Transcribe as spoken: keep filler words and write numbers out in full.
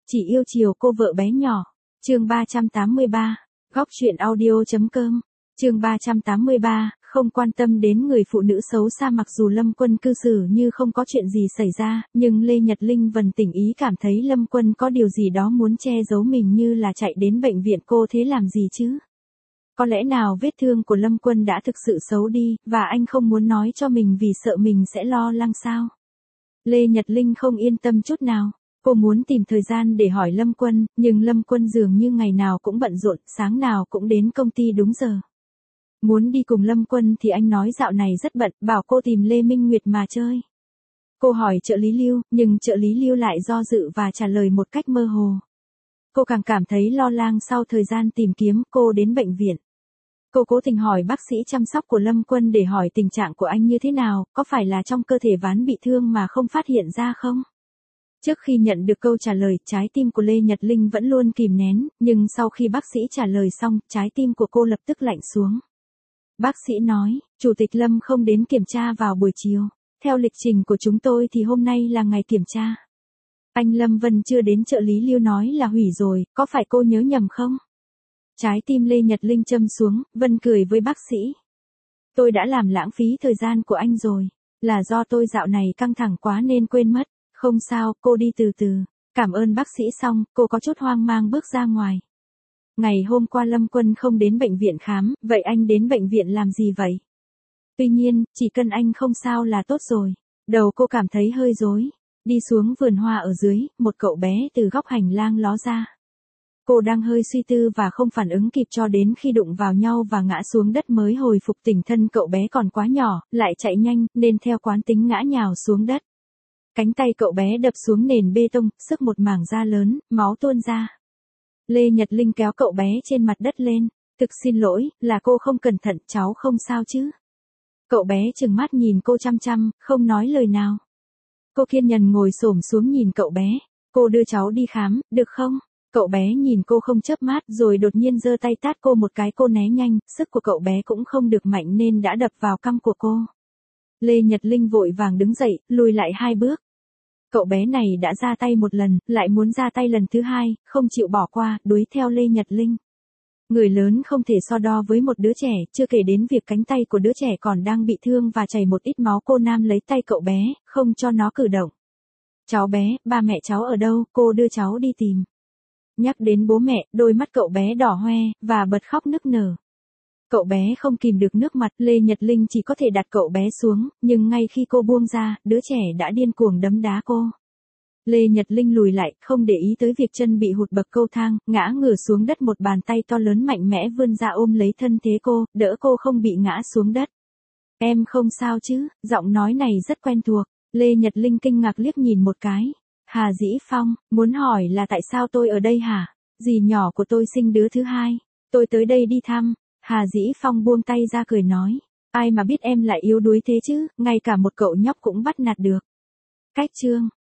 Chỉ yêu chiều cô vợ bé nhỏ. Chương ba trăm tám mươi ba. Góc truyện audio.com. Chương ba trăm tám mươi ba. Không quan tâm đến người phụ nữ xấu xa. Mặc dù Lâm Quân cư xử như không có chuyện gì xảy ra, nhưng Lê Nhật Linh vẫn tỉnh ý cảm thấy Lâm Quân có điều gì đó muốn che giấu mình, như là chạy đến bệnh viện. Cô thế làm gì chứ? Có lẽ nào vết thương của Lâm Quân đã thực sự xấu đi, và anh không muốn nói cho mình vì sợ mình sẽ lo lắng sao? Lê Nhật Linh không yên tâm chút nào. Cô muốn tìm thời gian để hỏi Lâm Quân, nhưng Lâm Quân dường như ngày nào cũng bận rộn, sáng nào cũng đến công ty đúng giờ. Muốn đi cùng Lâm Quân thì anh nói dạo này rất bận, bảo cô tìm Lê Minh Nguyệt mà chơi. Cô hỏi trợ lý Lưu, nhưng trợ lý Lưu lại do dự và trả lời một cách mơ hồ. Cô càng cảm thấy lo lắng. Sau thời gian tìm kiếm, cô đến bệnh viện. Cô cố tình hỏi bác sĩ chăm sóc của Lâm Quân để hỏi tình trạng của anh như thế nào, có phải là trong cơ thể Ván bị thương mà không phát hiện ra không? Trước khi nhận được câu trả lời, trái tim của Lê Nhật Linh vẫn luôn kìm nén, nhưng sau khi bác sĩ trả lời xong, trái tim của cô lập tức lạnh xuống. Bác sĩ nói, Chủ tịch Lâm không đến kiểm tra vào buổi chiều. Theo lịch trình của chúng tôi thì hôm nay là ngày kiểm tra. Anh Lâm Vân chưa đến, trợ lý Lưu nói là hủy rồi, có phải cô nhớ nhầm không? Trái tim Lê Nhật Linh châm xuống, Vân cười với bác sĩ. Tôi đã làm lãng phí thời gian của anh rồi. Là do tôi dạo này căng thẳng quá nên quên mất. Không sao, cô đi từ từ. Cảm ơn bác sĩ xong, cô có chút hoang mang bước ra ngoài. Ngày hôm qua Lâm Quân không đến bệnh viện khám, vậy anh đến bệnh viện làm gì vậy? Tuy nhiên, chỉ cần anh không sao là tốt rồi. Đầu cô cảm thấy hơi rối. Đi xuống vườn hoa ở dưới, một cậu bé từ góc hành lang ló ra. Cô đang hơi suy tư và không phản ứng kịp cho đến khi đụng vào nhau và ngã xuống đất mới hồi phục tỉnh thân. Cậu bé còn quá nhỏ, lại chạy nhanh, nên theo quán tính ngã nhào xuống đất. Cánh tay cậu bé đập xuống nền bê tông, sức một mảng da lớn, máu tuôn ra. Lê Nhật Linh kéo cậu bé trên mặt đất lên. Thực xin lỗi, là cô không cẩn thận, cháu không sao chứ? Cậu bé trừng mắt nhìn cô chăm chăm, không nói lời nào. Cô kiên nhẫn ngồi xổm xuống nhìn cậu bé. Cô đưa cháu đi khám, được không? Cậu bé nhìn cô không chớp mắt rồi đột nhiên giơ tay tát cô một cái. Cô né nhanh, sức của cậu bé cũng không được mạnh nên đã đập vào cằm của cô. Lê Nhật Linh vội vàng đứng dậy, lùi lại hai bước. Cậu bé này đã ra tay một lần, lại muốn ra tay lần thứ hai, không chịu bỏ qua, đuổi theo Lê Nhật Linh. Người lớn không thể so đo với một đứa trẻ, chưa kể đến việc cánh tay của đứa trẻ còn đang bị thương và chảy một ít máu. Cô nam lấy tay cậu bé, không cho nó cử động. Cháu bé, ba mẹ cháu ở đâu, cô đưa cháu đi tìm. Nhắc đến bố mẹ, đôi mắt cậu bé đỏ hoe, và bật khóc nức nở. Cậu bé không kìm được nước mặt, Lê Nhật Linh chỉ có thể đặt cậu bé xuống, nhưng ngay khi cô buông ra, đứa trẻ đã điên cuồng đấm đá cô. Lê Nhật Linh lùi lại, không để ý tới việc chân bị hụt bậc cầu thang, ngã ngửa xuống đất. Một bàn tay to lớn mạnh mẽ vươn ra ôm lấy thân thế cô, đỡ cô không bị ngã xuống đất. Em không sao chứ? Giọng nói này rất quen thuộc. Lê Nhật Linh kinh ngạc liếc nhìn một cái. Hà Dĩ Phong, muốn hỏi là tại sao tôi ở đây hả? Dì nhỏ của tôi sinh đứa thứ hai. Tôi tới đây đi thăm. Hà Dĩ Phong buông tay ra cười nói. Ai mà biết em lại yếu đuối thế chứ, ngay cả một cậu nhóc cũng bắt nạt được. Cách chương.